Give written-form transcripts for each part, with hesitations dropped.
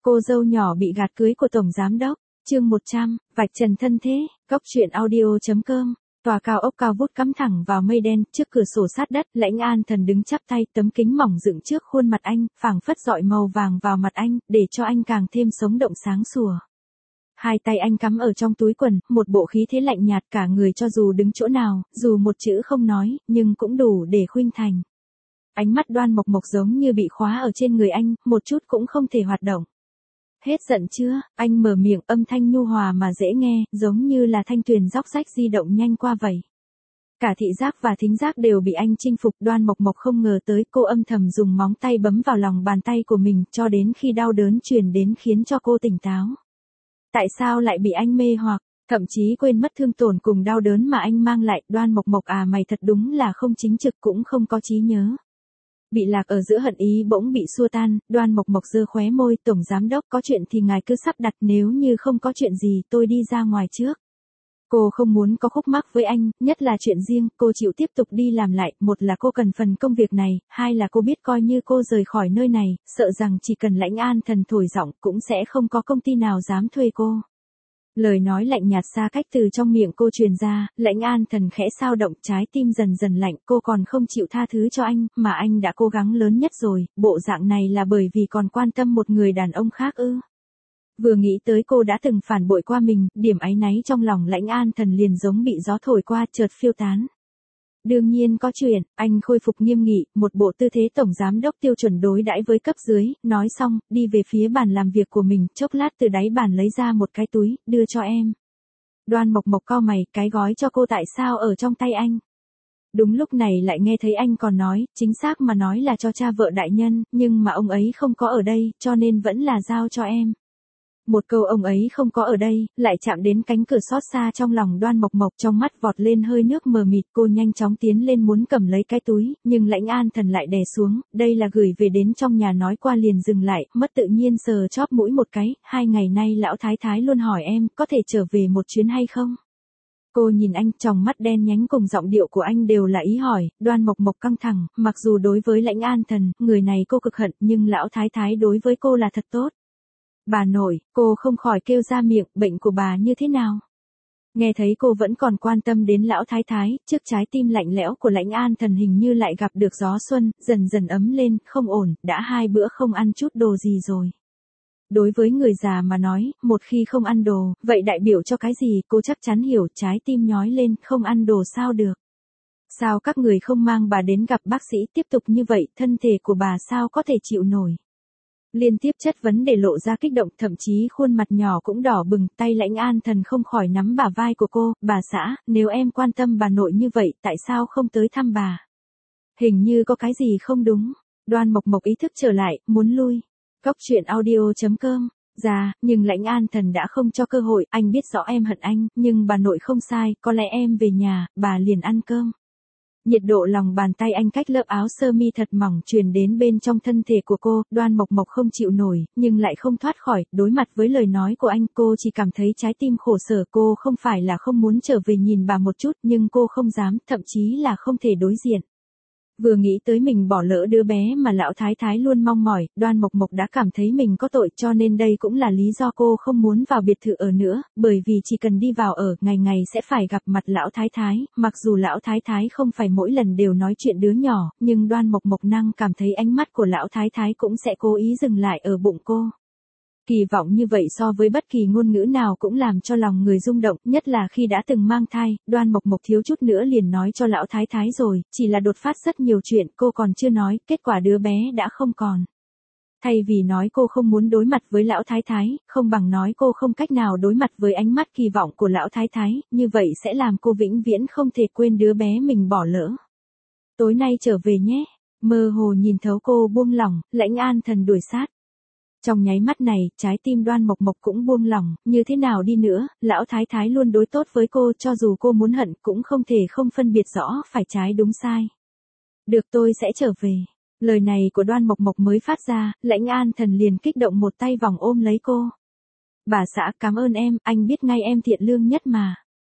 Cô dâu nhỏ bị gạt cưới của Tổng Giám Đốc, chương 100, vạch trần thân thế, góc truyện audio.com. Tòa cao ốc cao vút cắm thẳng vào mây đen, trước cửa sổ sát đất, Lãnh An Thần đứng chắp tay, tấm kính mỏng dựng trước khuôn mặt anh, phảng phất dọi màu vàng vào mặt anh, để cho anh càng thêm sống động sáng sủa. Hai tay anh cắm ở trong túi quần, một bộ khí thế lạnh nhạt, cả người cho dù đứng chỗ nào, dù một chữ không nói, nhưng cũng đủ để khuynh thành. Ánh mắt Đoan Mộc Mộc giống như bị khóa ở trên người anh, một chút cũng không thể hoạt động. Hết giận chưa? Anh mở miệng, âm thanh nhu hòa mà dễ nghe, giống như là thanh tuyền róc rách di động nhanh qua vậy. Cả thị giác và thính giác đều bị anh chinh phục. Đoan Mộc Mộc không ngờ tới, cô âm thầm dùng móng tay bấm vào lòng bàn tay của mình, cho đến khi đau đớn truyền đến khiến cho cô tỉnh táo. Tại sao lại bị anh mê hoặc, thậm chí quên mất thương tổn cùng đau đớn mà anh mang lại? Đoan Mộc Mộc à, mày thật đúng là không chính trực cũng không có trí nhớ. Bị lạc ở giữa hận ý bỗng bị xua tan, Đoan Mộc Mộc giơ khóe môi. Tổng Giám Đốc, có chuyện thì ngài cứ sắp đặt, nếu như không có chuyện gì tôi đi ra ngoài trước. Cô không muốn có khúc mắc với anh, nhất là chuyện riêng, cô chịu tiếp tục đi làm lại, một là cô cần phần công việc này, hai là cô biết coi như cô rời khỏi nơi này, sợ rằng chỉ cần Lãnh An Thần thổi giọng cũng sẽ không có công ty nào dám thuê cô. Lời nói lạnh nhạt xa cách từ trong miệng cô truyền ra, Lãnh An Thần khẽ xao động, trái tim dần dần lạnh. Cô còn không chịu tha thứ cho anh, mà anh đã cố gắng lớn nhất rồi, bộ dạng này là bởi vì còn quan tâm một người đàn ông khác ư? Vừa nghĩ tới cô đã từng phản bội qua mình, điểm áy náy trong lòng Lãnh An Thần liền giống bị gió thổi qua, chợt phiêu tán. Đương nhiên có chuyện, anh khôi phục nghiêm nghị, một bộ tư thế Tổng Giám Đốc tiêu chuẩn đối đãi với cấp dưới, nói xong, đi về phía bàn làm việc của mình, chốc lát từ đáy bàn lấy ra một cái túi, đưa cho em. Đoan Mộc Mộc cau mày, cái gói cho cô tại sao ở trong tay anh? Đúng lúc này lại nghe thấy anh còn nói, chính xác mà nói là cho cha vợ đại nhân, nhưng mà ông ấy không có ở đây, cho nên vẫn là giao cho em. Một câu ông ấy không có ở đây, lại chạm đến cánh cửa xót xa trong lòng Đoan Mộc Mộc, trong mắt vọt lên hơi nước mờ mịt. Cô nhanh chóng tiến lên muốn cầm lấy cái túi, nhưng Lãnh An Thần lại đè xuống, đây là gửi về đến trong nhà, nói qua liền dừng lại, mất tự nhiên sờ chóp mũi một cái, 2 ngày nay lão thái thái luôn hỏi em, có thể trở về một chuyến hay không? Cô nhìn anh, tròng mắt đen nhánh cùng giọng điệu của anh đều là ý hỏi. Đoan Mộc Mộc căng thẳng, mặc dù đối với Lãnh An Thần, người này cô cực hận, nhưng lão thái thái đối với cô là thật tốt. Bà nội, cô không khỏi kêu ra miệng, bệnh của bà như thế nào? Nghe thấy cô vẫn còn quan tâm đến lão thái thái, trước trái tim lạnh lẽo của Lãnh An Thần hình như lại gặp được gió xuân, dần dần ấm lên, không ổn, đã 2 bữa không ăn chút đồ gì rồi. Đối với người già mà nói, một khi không ăn đồ, vậy đại biểu cho cái gì? Cô chắc chắn hiểu, trái tim nhói lên, không ăn đồ sao được? Sao các người không mang bà đến gặp bác sĩ? Tiếp tục như vậy, thân thể của bà sao có thể chịu nổi? Liên tiếp chất vấn để lộ ra kích động, thậm chí khuôn mặt nhỏ cũng đỏ bừng. Tay Lãnh An Thần không khỏi nắm bả vai của cô. Bà xã, nếu em quan tâm bà nội như vậy, tại sao không tới thăm bà? Hình như có cái gì không đúng. Đoan Mộc Mộc ý thức trở lại, muốn lui. Góc truyện audio.com. Dạ, nhưng Lãnh An Thần đã không cho cơ hội. Anh biết rõ em hận anh, nhưng bà nội không sai, có lẽ em về nhà, bà liền ăn cơm. Nhiệt độ lòng bàn tay anh cách lớp áo sơ mi thật mỏng truyền đến bên trong thân thể của cô. Đoan Mộc Mộc không chịu nổi, nhưng lại không thoát khỏi. Đối mặt với lời nói của anh, cô chỉ cảm thấy trái tim khổ sở. Cô không phải là không muốn trở về nhìn bà một chút, nhưng cô không dám, thậm chí là không thể đối diện. Vừa nghĩ tới mình bỏ lỡ đứa bé mà lão thái thái luôn mong mỏi, Đoan Mộc Mộc đã cảm thấy mình có tội, cho nên đây cũng là lý do cô không muốn vào biệt thự ở nữa, bởi vì chỉ cần đi vào ở, ngày ngày sẽ phải gặp mặt lão thái thái, mặc dù lão thái thái không phải mỗi lần đều nói chuyện đứa nhỏ, nhưng Đoan Mộc Mộc năng cảm thấy ánh mắt của lão thái thái cũng sẽ cố ý dừng lại ở bụng cô. Kỳ vọng như vậy so với bất kỳ ngôn ngữ nào cũng làm cho lòng người rung động, nhất là khi đã từng mang thai. Đoan Mộc Mộc thiếu chút nữa liền nói cho lão thái thái rồi, chỉ là đột phát rất nhiều chuyện cô còn chưa nói, kết quả đứa bé đã không còn. Thay vì nói cô không muốn đối mặt với lão thái thái, không bằng nói cô không cách nào đối mặt với ánh mắt kỳ vọng của lão thái thái, như vậy sẽ làm cô vĩnh viễn không thể quên đứa bé mình bỏ lỡ. Tối nay trở về nhé. Mơ hồ nhìn thấu cô buông lỏng, Lãnh An Thần đuổi sát. Trong nháy mắt này, trái tim Đoan Mộc Mộc cũng buông lỏng, như thế nào đi nữa, lão thái thái luôn đối tốt với cô, cho dù cô muốn hận cũng không thể không phân biệt rõ phải trái đúng sai. Được, tôi sẽ trở về. Lời này của Đoan Mộc Mộc mới phát ra, Lãnh An Thần liền kích động một tay vòng ôm lấy cô. Bà xã, cảm ơn em, anh biết ngay em thiện lương nhất mà.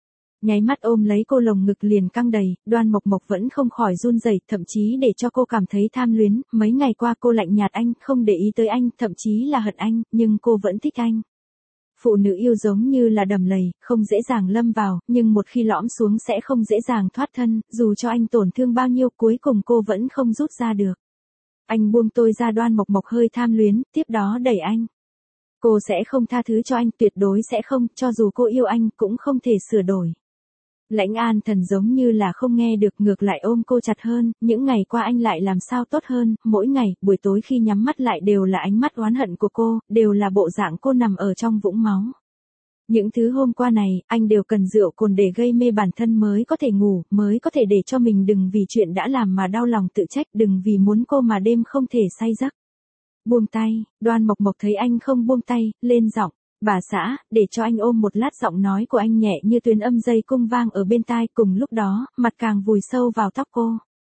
Nháy mắt ôm lấy cô lồng ngực liền căng đầy, Đoan Mộc Mộc vẫn không khỏi run rẩy, thậm chí để cho cô cảm thấy tham luyến, mấy ngày qua cô lạnh nhạt anh, không để ý tới anh, thậm chí là hận anh, nhưng cô vẫn thích anh. Phụ nữ yêu giống như là đầm lầy, không dễ dàng lâm vào, nhưng một khi lõm xuống sẽ không dễ dàng thoát thân, dù cho anh tổn thương bao nhiêu cuối cùng cô vẫn không rút ra được. Anh buông tôi ra, Đoan Mộc Mộc hơi tham luyến, tiếp đó đẩy anh. Cô sẽ không tha thứ cho anh, tuyệt đối sẽ không, cho dù cô yêu anh cũng không thể sửa đổi. Lãnh An Thần giống như là không nghe được, ngược lại ôm cô chặt hơn, những ngày qua anh lại làm sao tốt hơn, mỗi ngày, buổi tối khi nhắm mắt lại đều là ánh mắt oán hận của cô, đều là bộ dạng cô nằm ở trong vũng máu. Những thứ hôm qua này, anh đều cần rượu cồn để gây mê bản thân mới có thể ngủ, mới có thể để cho mình đừng vì chuyện đã làm mà đau lòng tự trách, đừng vì muốn cô mà đêm không thể say giấc. Buông tay, Đoan Mộc Mộc thấy anh không buông tay, lên giọng. Bà xã, để cho anh ôm một lát, giọng nói của anh nhẹ như tuyến âm dây cung vang ở bên tai, cùng lúc đó, mặt càng vùi sâu vào tóc cô.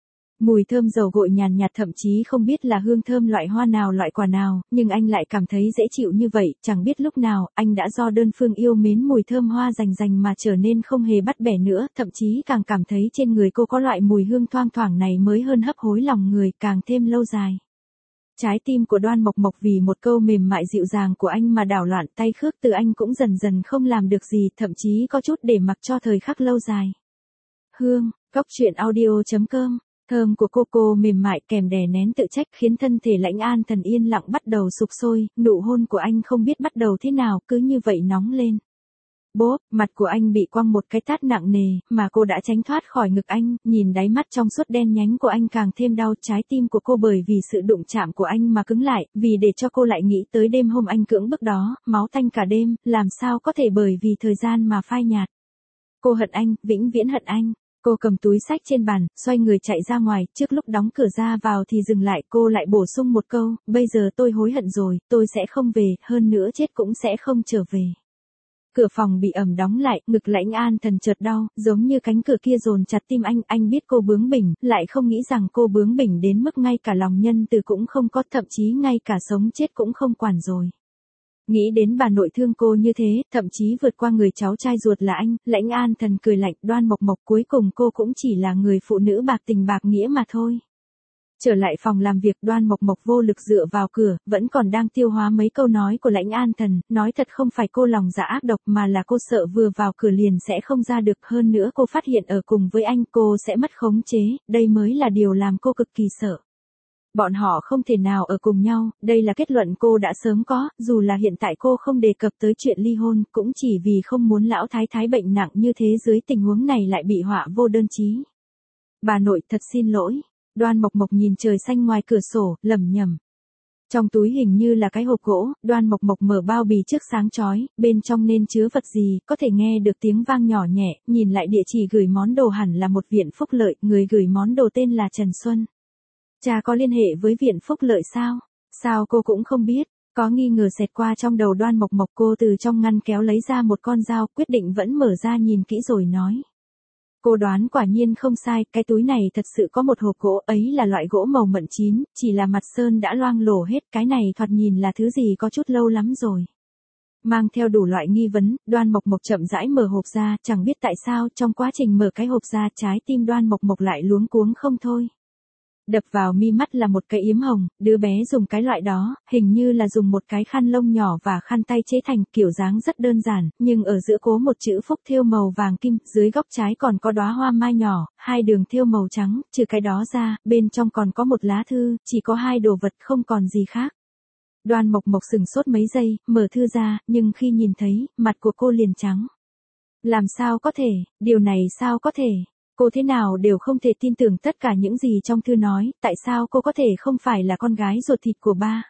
Mùi thơm dầu gội nhàn nhạt, thậm chí không biết là hương thơm loại hoa nào loại quả nào, nhưng anh lại cảm thấy dễ chịu như vậy, chẳng biết lúc nào, anh đã do đơn phương yêu mến mùi thơm hoa rành rành mà trở nên không hề bắt bẻ nữa, thậm chí càng cảm thấy trên người cô có loại mùi hương thoang thoảng này mới hơn hấp hối lòng người, càng thêm lâu dài. Trái tim của Đoan Mộc Mộc vì một câu mềm mại dịu dàng của anh mà đảo loạn, tay khước từ anh cũng dần dần không làm được gì, thậm chí có chút để mặc cho thời khắc lâu dài. Hương, Cốc Truyện Audio.com, thơm của cô mềm mại kèm đè nén tự trách khiến thân thể Lãnh An Thần yên lặng bắt đầu sục sôi, nụ hôn của anh không biết bắt đầu thế nào, cứ như vậy nóng lên. Bốp, mặt của anh bị quăng một cái tát nặng nề, mà cô đã tránh thoát khỏi ngực anh, nhìn đáy mắt trong suốt đen nhánh của anh càng thêm đau, trái tim của cô bởi vì sự đụng chạm của anh mà cứng lại, vì để cho cô lại nghĩ tới đêm hôm anh cưỡng bức đó, máu tanh cả đêm, làm sao có thể bởi vì thời gian mà phai nhạt. Cô hận anh, vĩnh viễn hận anh. Cô cầm túi sách trên bàn, xoay người chạy ra ngoài, trước lúc đóng cửa ra vào thì dừng lại, cô lại bổ sung một câu, bây giờ tôi hối hận rồi, tôi sẽ không về, hơn nữa chết cũng sẽ không trở về. Cửa phòng bị ầm đóng lại, ngực Lãnh An Thần chợt đau, giống như cánh cửa kia dồn chặt tim anh biết cô bướng bỉnh, lại không nghĩ rằng cô bướng bỉnh đến mức ngay cả lòng nhân từ cũng không có, thậm chí ngay cả sống chết cũng không quản rồi. Nghĩ đến bà nội thương cô như thế, thậm chí vượt qua người cháu trai ruột là anh, Lãnh An Thần cười lạnh, Đoan Mộc Mộc, cuối cùng cô cũng chỉ là người phụ nữ bạc tình bạc nghĩa mà thôi. Trở lại phòng làm việc, Đoan Mộc Mộc vô lực dựa vào cửa, vẫn còn đang tiêu hóa mấy câu nói của Lãnh An Thần, nói thật không phải cô lòng dạ ác độc mà là cô sợ vừa vào cửa liền sẽ không ra được, hơn nữa cô phát hiện ở cùng với anh cô sẽ mất khống chế, đây mới là điều làm cô cực kỳ sợ. Bọn họ không thể nào ở cùng nhau, đây là kết luận cô đã sớm có, dù là hiện tại cô không đề cập tới chuyện ly hôn, cũng chỉ vì không muốn lão thái thái bệnh nặng như thế, dưới tình huống này lại bị họa vô đơn chí. Bà nội, thật xin lỗi. Đoan Mộc Mộc nhìn trời xanh ngoài cửa sổ, lẩm nhẩm. Trong túi hình như là cái hộp gỗ, Đoan Mộc Mộc mở bao bì trước sáng chói, bên trong nên chứa vật gì, có thể nghe được tiếng vang nhỏ nhẹ, nhìn lại địa chỉ gửi món đồ hẳn là một viện phúc lợi, người gửi món đồ tên là Trần Xuân. Cha có liên hệ với viện phúc lợi sao? Sao cô cũng không biết? Có nghi ngờ xẹt qua trong đầu Đoan Mộc Mộc, cô từ trong ngăn kéo lấy ra một con dao, quyết định vẫn mở ra nhìn kỹ rồi nói. Cô đoán quả nhiên không sai, cái túi này thật sự có một hộp gỗ, ấy là loại gỗ màu mận chín, chỉ là mặt sơn đã loang lổ hết, cái này thoạt nhìn là thứ gì có chút lâu lắm rồi. Mang theo đủ loại nghi vấn, Đoan Mộc Mộc chậm rãi mở hộp ra, chẳng biết tại sao, trong quá trình mở cái hộp ra, trái tim Đoan Mộc Mộc lại luống cuống không thôi. Đập vào mi mắt là một cái yếm hồng, đứa bé dùng cái loại đó, hình như là dùng một cái khăn lông nhỏ và khăn tay chế thành, kiểu dáng rất đơn giản, nhưng ở giữa cố một chữ phúc thêu màu vàng kim, dưới góc trái còn có đóa hoa mai nhỏ, hai đường thêu màu trắng, trừ cái đó ra, bên trong còn có một lá thư, chỉ có hai đồ vật không còn gì khác. Đoan Mộc Mộc sừng sốt mấy giây, mở thư ra, nhưng khi nhìn thấy, mặt của cô liền trắng. Làm sao có thể, điều này sao có thể? Cô thế nào đều không thể tin tưởng tất cả những gì trong thư nói, tại sao cô có thể không phải là con gái ruột thịt của ba?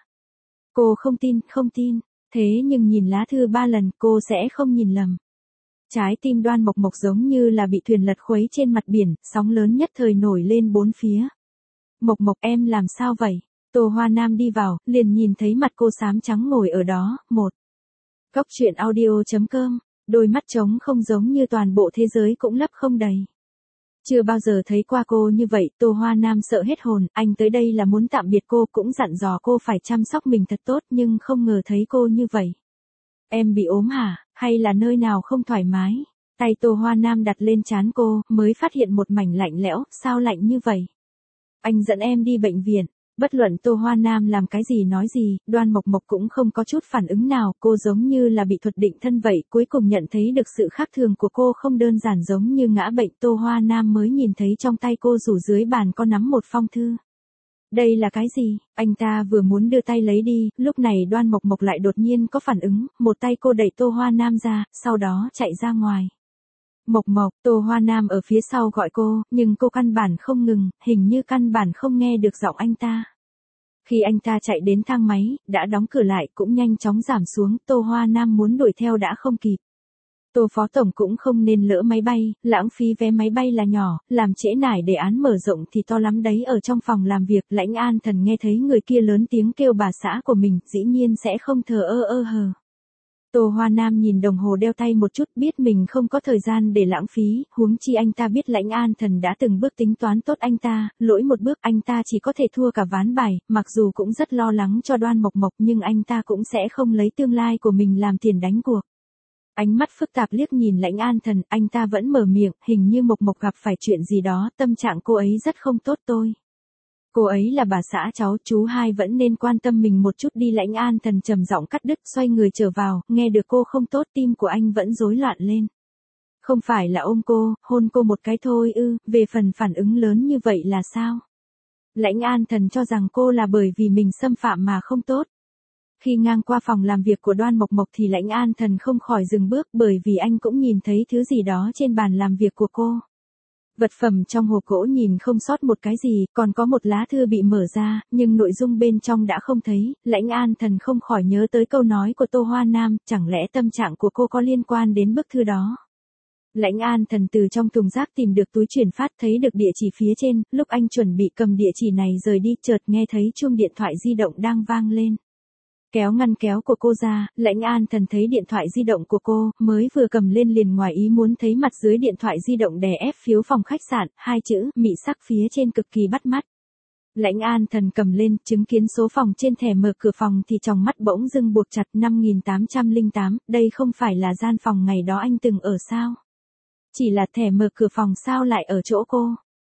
Cô không tin, thế nhưng nhìn lá thư 3 lần cô sẽ không nhìn lầm. Trái tim Đoan Mộc Mộc giống như là bị thuyền lật khuấy trên mặt biển, sóng lớn nhất thời nổi lên bốn phía. Mộc Mộc, em làm sao vậy? Tô Hoa Nam đi vào, liền nhìn thấy mặt cô xám trắng ngồi ở đó. Cốc Truyện Audio.com, đôi mắt trống không giống như toàn bộ thế giới cũng lấp không đầy. Chưa bao giờ thấy qua cô như vậy, Tô Hoa Nam sợ hết hồn, anh tới đây là muốn tạm biệt cô, cũng dặn dò cô phải chăm sóc mình thật tốt, nhưng không ngờ thấy cô như vậy. Em bị ốm hả, hay là nơi nào không thoải mái? Tay Tô Hoa Nam đặt lên trán cô, mới phát hiện một mảnh lạnh lẽo, sao lạnh như vậy? Anh dẫn em đi bệnh viện. Bất luận Tô Hoa Nam làm cái gì nói gì, Đoan Mộc Mộc cũng không có chút phản ứng nào, cô giống như là bị thuật định thân vậy, cuối cùng nhận thấy được sự khác thường của cô không đơn giản giống như ngã bệnh. Tô Hoa Nam mới nhìn thấy trong tay cô rủ dưới bàn có nắm một phong thư. Đây là cái gì? Anh ta vừa muốn đưa tay lấy đi, lúc này Đoan Mộc Mộc lại đột nhiên có phản ứng, một tay cô đẩy Tô Hoa Nam ra, sau đó chạy ra ngoài. Mộc Mộc, Tô Hoa Nam ở phía sau gọi cô, nhưng cô căn bản không ngừng, hình như căn bản không nghe được giọng anh ta. Khi anh ta chạy đến thang máy, đã đóng cửa lại cũng nhanh chóng giảm xuống, Tô Hoa Nam muốn đuổi theo đã không kịp. Tô Phó Tổng cũng không nên lỡ máy bay, lãng phí vé máy bay là nhỏ, làm trễ nải đề án mở rộng thì to lắm đấy. Ở trong phòng làm việc, Lãnh An Thần nghe thấy người kia lớn tiếng kêu bà xã của mình, dĩ nhiên sẽ không thờ ơ hờ. Tô Hoa Nam nhìn đồng hồ đeo tay một chút, biết mình không có thời gian để lãng phí, huống chi anh ta biết Lãnh An Thần đã từng bước tính toán tốt anh ta, lỗi một bước anh ta chỉ có thể thua cả ván bài, mặc dù cũng rất lo lắng cho Đoan Mộc Mộc nhưng anh ta cũng sẽ không lấy tương lai của mình làm tiền đánh cuộc. Ánh mắt phức tạp liếc nhìn Lãnh An Thần, anh ta vẫn mở miệng, hình như Mộc Mộc gặp phải chuyện gì đó, tâm trạng cô ấy rất không tốt tôi. Cô ấy là bà xã cháu, chú hai vẫn nên quan tâm mình một chút đi. Lãnh An Thần trầm giọng cắt đứt, xoay người trở vào, nghe được cô không tốt, tim của anh vẫn rối loạn lên. Không phải là ôm cô, hôn cô một cái thôi ư, về phần phản ứng lớn như vậy là sao? Lãnh An Thần cho rằng cô là bởi vì mình xâm phạm mà không tốt. Khi ngang qua phòng làm việc của Đoan Mộc Mộc thì Lãnh An Thần không khỏi dừng bước bởi vì anh cũng nhìn thấy thứ gì đó trên bàn làm việc của cô. Vật phẩm trong hộp gỗ nhìn không sót một cái gì, còn có một lá thư bị mở ra, nhưng nội dung bên trong đã không thấy. Lãnh An Thần không khỏi nhớ tới câu nói của Tô Hoa Nam, chẳng lẽ tâm trạng của cô có liên quan đến bức thư đó. Lãnh An Thần từ trong thùng rác tìm được túi chuyển phát, thấy được địa chỉ phía trên, lúc anh chuẩn bị cầm địa chỉ này rời đi, chợt nghe thấy chuông điện thoại di động đang vang lên. Kéo ngăn kéo của cô ra, Lãnh An Thần thấy điện thoại di động của cô, mới vừa cầm lên liền ngoài ý muốn thấy mặt dưới điện thoại di động đè ép phiếu phòng khách sạn, hai chữ mị sắc phía trên cực kỳ bắt mắt. Lãnh An Thần cầm lên, chứng kiến số phòng trên thẻ mở cửa phòng thì tròng mắt bỗng dưng buộc chặt. 5808, đây không phải là gian phòng ngày đó anh từng ở sao? Chỉ là thẻ mở cửa phòng sao lại ở chỗ cô?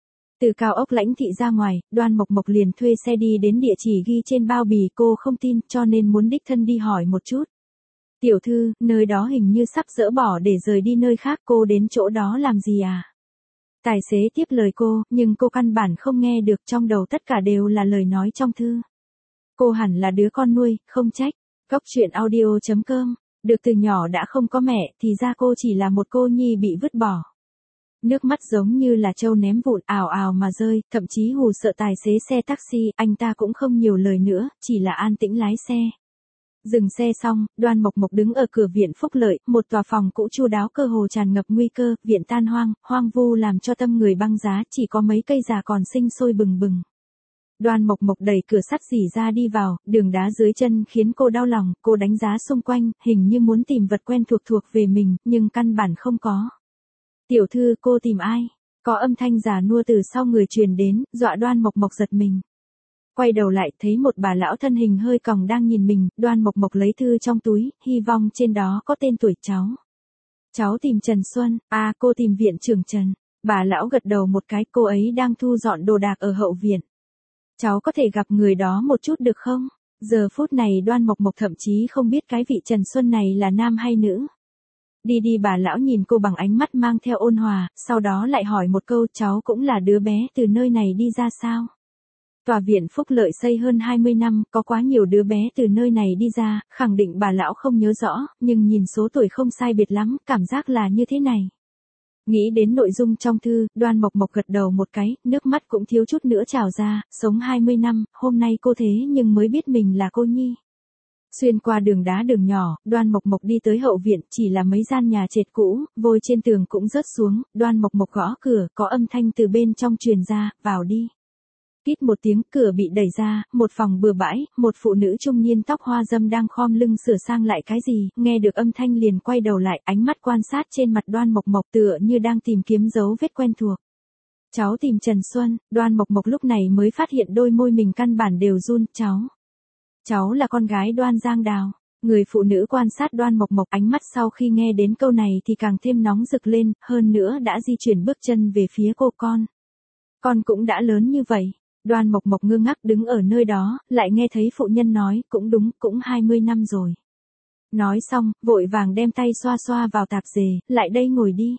Từ cao ốc Lãnh thị ra ngoài, Đoan Mộc Mộc liền thuê xe đi đến địa chỉ ghi trên bao bì, cô không tin cho nên muốn đích thân đi hỏi một chút. Tiểu thư, nơi đó hình như sắp dỡ bỏ để rời đi nơi khác, cô đến chỗ đó làm gì à? Tài xế tiếp lời cô, nhưng cô căn bản không nghe được, trong đầu tất cả đều là lời nói trong thư. Cô hẳn là đứa con nuôi, không trách. Góc truyện audio.com, được từ nhỏ đã không có mẹ, thì ra cô chỉ là một cô nhi bị vứt bỏ. Nước mắt giống như là trâu ném vụn ào ào mà rơi, thậm chí hù sợ tài xế xe taxi, anh ta cũng không nhiều lời nữa, chỉ là an tĩnh lái xe. Dừng xe xong, Đoan Mộc Mộc đứng ở cửa viện Phúc Lợi, một tòa phòng cũ chu đáo cơ hồ tràn ngập nguy cơ, viện tan hoang, hoang vu làm cho tâm người băng giá, chỉ có mấy cây già còn sinh sôi bừng bừng. Đoan Mộc Mộc đẩy cửa sắt rỉ ra đi vào, đường đá dưới chân khiến cô đau lòng, cô đánh giá xung quanh, hình như muốn tìm vật quen thuộc về mình, nhưng căn bản không có. Tiểu thư, cô tìm ai? Có âm thanh già nua từ sau người truyền đến, dọa Đoan Mộc Mộc giật mình. Quay đầu lại, thấy một bà lão thân hình hơi còng đang nhìn mình, Đoan Mộc Mộc lấy thư trong túi, hy vọng trên đó có tên tuổi cháu. Cháu tìm Trần Xuân, à cô tìm viện trưởng Trần. Bà lão gật đầu một cái, cô ấy đang thu dọn đồ đạc ở hậu viện. Cháu có thể gặp người đó một chút được không? Giờ phút này Đoan Mộc Mộc thậm chí không biết cái vị Trần Xuân này là nam hay nữ. Đi đi, bà lão nhìn cô bằng ánh mắt mang theo ôn hòa, sau đó lại hỏi một câu, cháu cũng là đứa bé từ nơi này đi ra sao? Tòa viện Phúc Lợi xây hơn 20 năm, có quá nhiều đứa bé từ nơi này đi ra, khẳng định bà lão không nhớ rõ, nhưng nhìn số tuổi không sai biệt lắm, cảm giác là như thế này. Nghĩ đến nội dung trong thư, Đoan Mộc Mộc gật đầu một cái, nước mắt cũng thiếu chút nữa trào ra, sống 20 năm, hôm nay cô thế nhưng mới biết mình là cô nhi. Xuyên qua đường đá đường nhỏ, Đoan Mộc Mộc đi tới hậu viện, chỉ là mấy gian nhà trệt cũ, vôi trên tường cũng rớt xuống, Đoan Mộc Mộc gõ cửa, có âm thanh từ bên trong truyền ra, vào đi. Kít một tiếng, cửa bị đẩy ra, một phòng bừa bãi, một phụ nữ trung niên tóc hoa râm đang khom lưng sửa sang lại cái gì, nghe được âm thanh liền quay đầu lại, ánh mắt quan sát trên mặt Đoan Mộc Mộc tựa như đang tìm kiếm dấu vết quen thuộc. Cháu tìm Trần Xuân, Đoan Mộc Mộc lúc này mới phát hiện đôi môi mình căn bản đều run, cháu là con gái Đoan Giang Đào. Người phụ nữ quan sát Đoan Mộc Mộc, ánh mắt sau khi nghe đến câu này thì càng thêm nóng rực lên, hơn nữa đã di chuyển bước chân về phía cô. Con cũng đã lớn như vậy. Đoan Mộc Mộc ngơ ngác đứng ở nơi đó, lại nghe thấy phụ nhân nói, cũng đúng, cũng 20 năm rồi. Nói xong, vội vàng đem tay xoa xoa vào tạp dề, lại đây ngồi đi.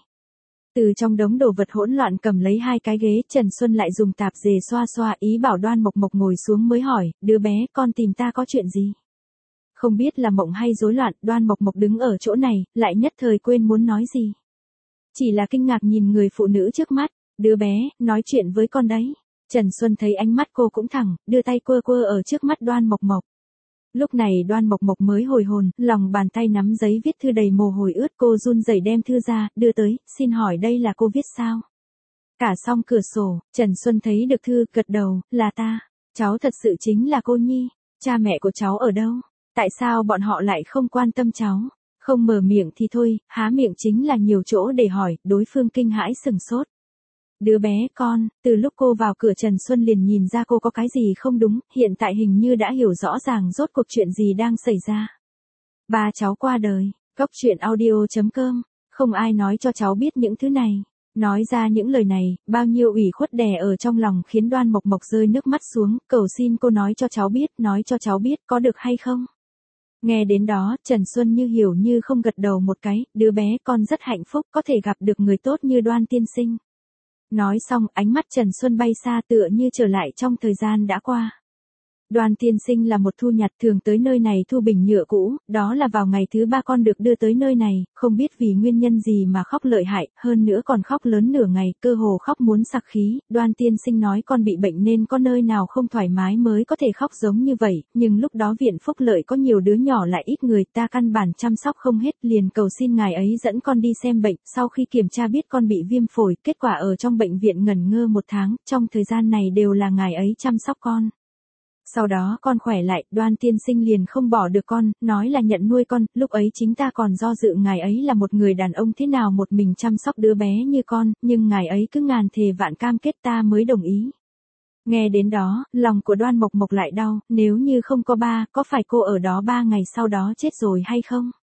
Từ trong đống đồ vật hỗn loạn cầm lấy hai cái ghế, Trần Xuân lại dùng tạp dề xoa xoa, ý bảo Đoan Mộc Mộc ngồi xuống mới hỏi, đứa bé, con tìm ta có chuyện gì? Không biết là mộng hay rối loạn, Đoan Mộc Mộc đứng ở chỗ này, lại nhất thời quên muốn nói gì. Chỉ là kinh ngạc nhìn người phụ nữ trước mắt, đứa bé, nói chuyện với con đấy. Trần Xuân thấy ánh mắt cô cũng thẳng, đưa tay quơ quơ ở trước mắt Đoan Mộc Mộc. Lúc này Đoan Mộc Mộc mới hồi hồn, lòng bàn tay nắm giấy viết thư đầy mồ hôi ướt, cô run rẩy đem thư ra, đưa tới, xin hỏi đây là cô viết sao? Cả xong cửa sổ, Trần Xuân thấy được thư, gật đầu, là ta. Cháu thật sự chính là cô Nhi. Cha mẹ của cháu ở đâu? Tại sao bọn họ lại không quan tâm cháu? Không mở miệng thì thôi, há miệng chính là nhiều chỗ để hỏi, đối phương kinh hãi sừng sốt. Đứa bé con, từ lúc cô vào cửa Trần Xuân liền nhìn ra cô có cái gì không đúng, hiện tại hình như đã hiểu rõ ràng rốt cuộc chuyện gì đang xảy ra. Ba cháu qua đời, Cóc Truyện Audio.com, không ai nói cho cháu biết những thứ này. Nói ra những lời này, bao nhiêu ủy khuất đè ở trong lòng khiến Đoan Mộc Mộc rơi nước mắt xuống, cầu xin cô nói cho cháu biết có được hay không? Nghe đến đó, Trần Xuân như hiểu như không gật đầu một cái, đứa bé con rất hạnh phúc có thể gặp được người tốt như Đoan tiên sinh. Nói xong, ánh mắt Trần Xuân bay xa tựa như trở lại trong thời gian đã qua. Đoan tiên sinh là một thu nhặt thường tới nơi này thu bình nhựa cũ, đó là vào ngày thứ 3 con được đưa tới nơi này, không biết vì nguyên nhân gì mà khóc lợi hại, hơn nữa còn khóc lớn nửa ngày, cơ hồ khóc muốn sặc khí. Đoan tiên sinh nói con bị bệnh nên có nơi nào không thoải mái mới có thể khóc giống như vậy, nhưng lúc đó viện Phúc Lợi có nhiều đứa nhỏ lại ít người, ta căn bản chăm sóc không hết, liền cầu xin ngài ấy dẫn con đi xem bệnh. Sau khi kiểm tra biết con bị viêm phổi, kết quả ở trong bệnh viện ngẩn ngơ 1 tháng, trong thời gian này đều là ngài ấy chăm sóc con. Sau đó con khỏe lại, Đoan tiên sinh liền không bỏ được con, nói là nhận nuôi con, lúc ấy chính ta còn do dự ngài ấy là một người đàn ông thế nào một mình chăm sóc đứa bé như con, nhưng ngài ấy cứ ngàn thề vạn cam kết ta mới đồng ý. Nghe đến đó, lòng của Đoan Mộc Mộc lại đau, nếu như không có ba, có phải cô ở đó 3 ngày sau đó chết rồi hay không?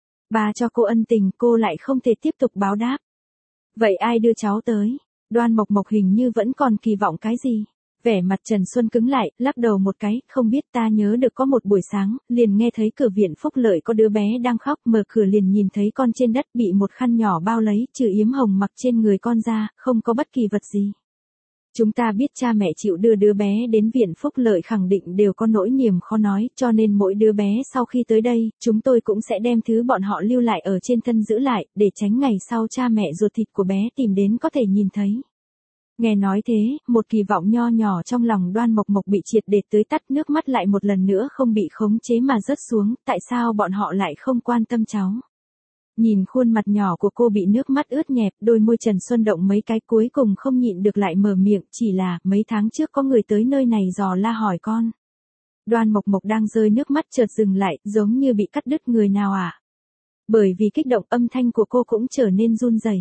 Ba cho cô ân tình, cô lại không thể tiếp tục báo đáp. Vậy ai đưa cháu tới? Đoan Mộc Mộc hình như vẫn còn kỳ vọng cái gì? Vẻ mặt Trần Xuân cứng lại, lắc đầu một cái, không biết, ta nhớ được có một buổi sáng, liền nghe thấy cửa viện Phúc Lợi có đứa bé đang khóc, mở cửa liền nhìn thấy con trên đất bị một khăn nhỏ bao lấy, trừ yếm hồng mặc trên người con ra, không có bất kỳ vật gì. Chúng ta biết cha mẹ chịu đưa đứa bé đến viện Phúc Lợi khẳng định đều có nỗi niềm khó nói, cho nên mỗi đứa bé sau khi tới đây, chúng tôi cũng sẽ đem thứ bọn họ lưu lại ở trên thân giữ lại, để tránh ngày sau cha mẹ ruột thịt của bé tìm đến có thể nhìn thấy. Nghe nói thế, một kỳ vọng nho nhỏ trong lòng Đoan Mộc Mộc bị triệt để tưới tắt, nước mắt lại một lần nữa không bị khống chế mà rớt xuống, tại sao bọn họ lại không quan tâm cháu? Nhìn khuôn mặt nhỏ của cô bị nước mắt ướt nhẹp, đôi môi Trần Xuân động mấy cái cuối cùng không nhịn được lại mở miệng, chỉ là, mấy tháng trước có người tới nơi này dò la hỏi con. Đoan Mộc Mộc đang rơi nước mắt chợt dừng lại, giống như bị cắt đứt, người nào à? Bởi vì kích động âm thanh của cô cũng trở nên run rẩy.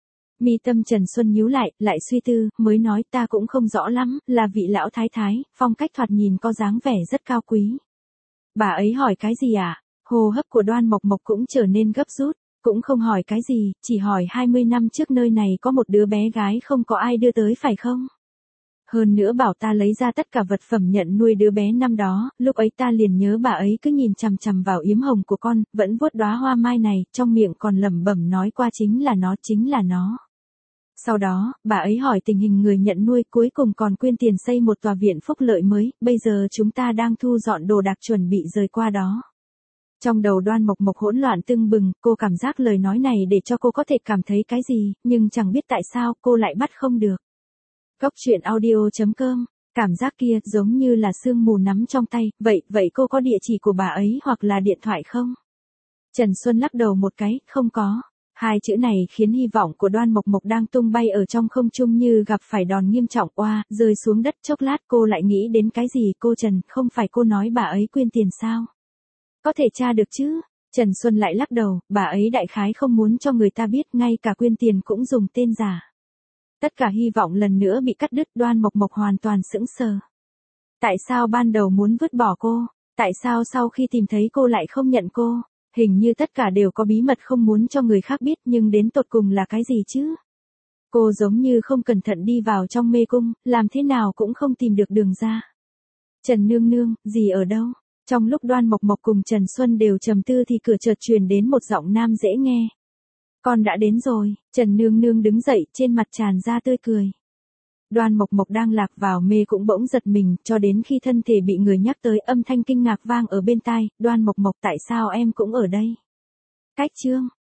Mi tâm Trần Xuân nhíu lại suy tư, mới nói ta cũng không rõ lắm, là vị lão thái thái, phong cách thoạt nhìn có dáng vẻ rất cao quý. Bà ấy hỏi cái gì à? Hô hấp của Đoan Mộc Mộc cũng trở nên gấp rút, cũng không hỏi cái gì, chỉ hỏi 20 năm trước nơi này có một đứa bé gái không có ai đưa tới phải không? Hơn nữa bảo ta lấy ra tất cả vật phẩm nhận nuôi đứa bé năm đó, lúc ấy ta liền nhớ bà ấy cứ nhìn chằm chằm vào yếm hồng của con, vẫn vuốt đóa hoa mai này, trong miệng còn lẩm bẩm nói qua chính là nó. Sau đó, bà ấy hỏi tình hình người nhận nuôi, cuối cùng còn quyên tiền xây một tòa viện Phúc Lợi mới, bây giờ chúng ta đang thu dọn đồ đạc chuẩn bị rời qua đó. Trong đầu Đoan Mộc Mộc hỗn loạn tưng bừng, cô cảm giác lời nói này để cho cô có thể cảm thấy cái gì, nhưng chẳng biết tại sao cô lại bắt không được. Cóc Truyện Audio.com, cảm giác kia giống như là sương mù nắm trong tay, vậy cô có địa chỉ của bà ấy hoặc là điện thoại không? Trần Xuân lắc đầu một cái, không có. Hai chữ này khiến hy vọng của Đoan Mộc Mộc đang tung bay ở trong không trung như gặp phải đòn nghiêm trọng, oa, rơi xuống đất. Chốc lát cô lại nghĩ đến cái gì, cô Trần, không phải cô nói bà ấy quyên tiền sao? Có thể tra được chứ? Trần Xuân lại lắc đầu, bà ấy đại khái không muốn cho người ta biết, ngay cả quyên tiền cũng dùng tên giả. Tất cả hy vọng lần nữa bị cắt đứt, Đoan Mộc Mộc hoàn toàn sững sờ. Tại sao ban đầu muốn vứt bỏ cô? Tại sao sau khi tìm thấy cô lại không nhận cô? Hình như tất cả đều có bí mật không muốn cho người khác biết, nhưng đến tột cùng là cái gì chứ? Cô giống như không cẩn thận đi vào trong mê cung, làm thế nào cũng không tìm được đường ra. Trần Nương Nương, gì ở đâu? Trong lúc Đoan Mộc Mộc cùng Trần Xuân đều trầm tư thì cửa chợt truyền đến một giọng nam dễ nghe. Con đã đến rồi. Trần Nương Nương đứng dậy, trên mặt tràn ra tươi cười. Đoan Mộc Mộc đang lạc vào mê cũng bỗng giật mình, cho đến khi thân thể bị người nhắc tới, âm thanh kinh ngạc vang ở bên tai, Đoan Mộc Mộc, tại sao em cũng ở đây? Cách chương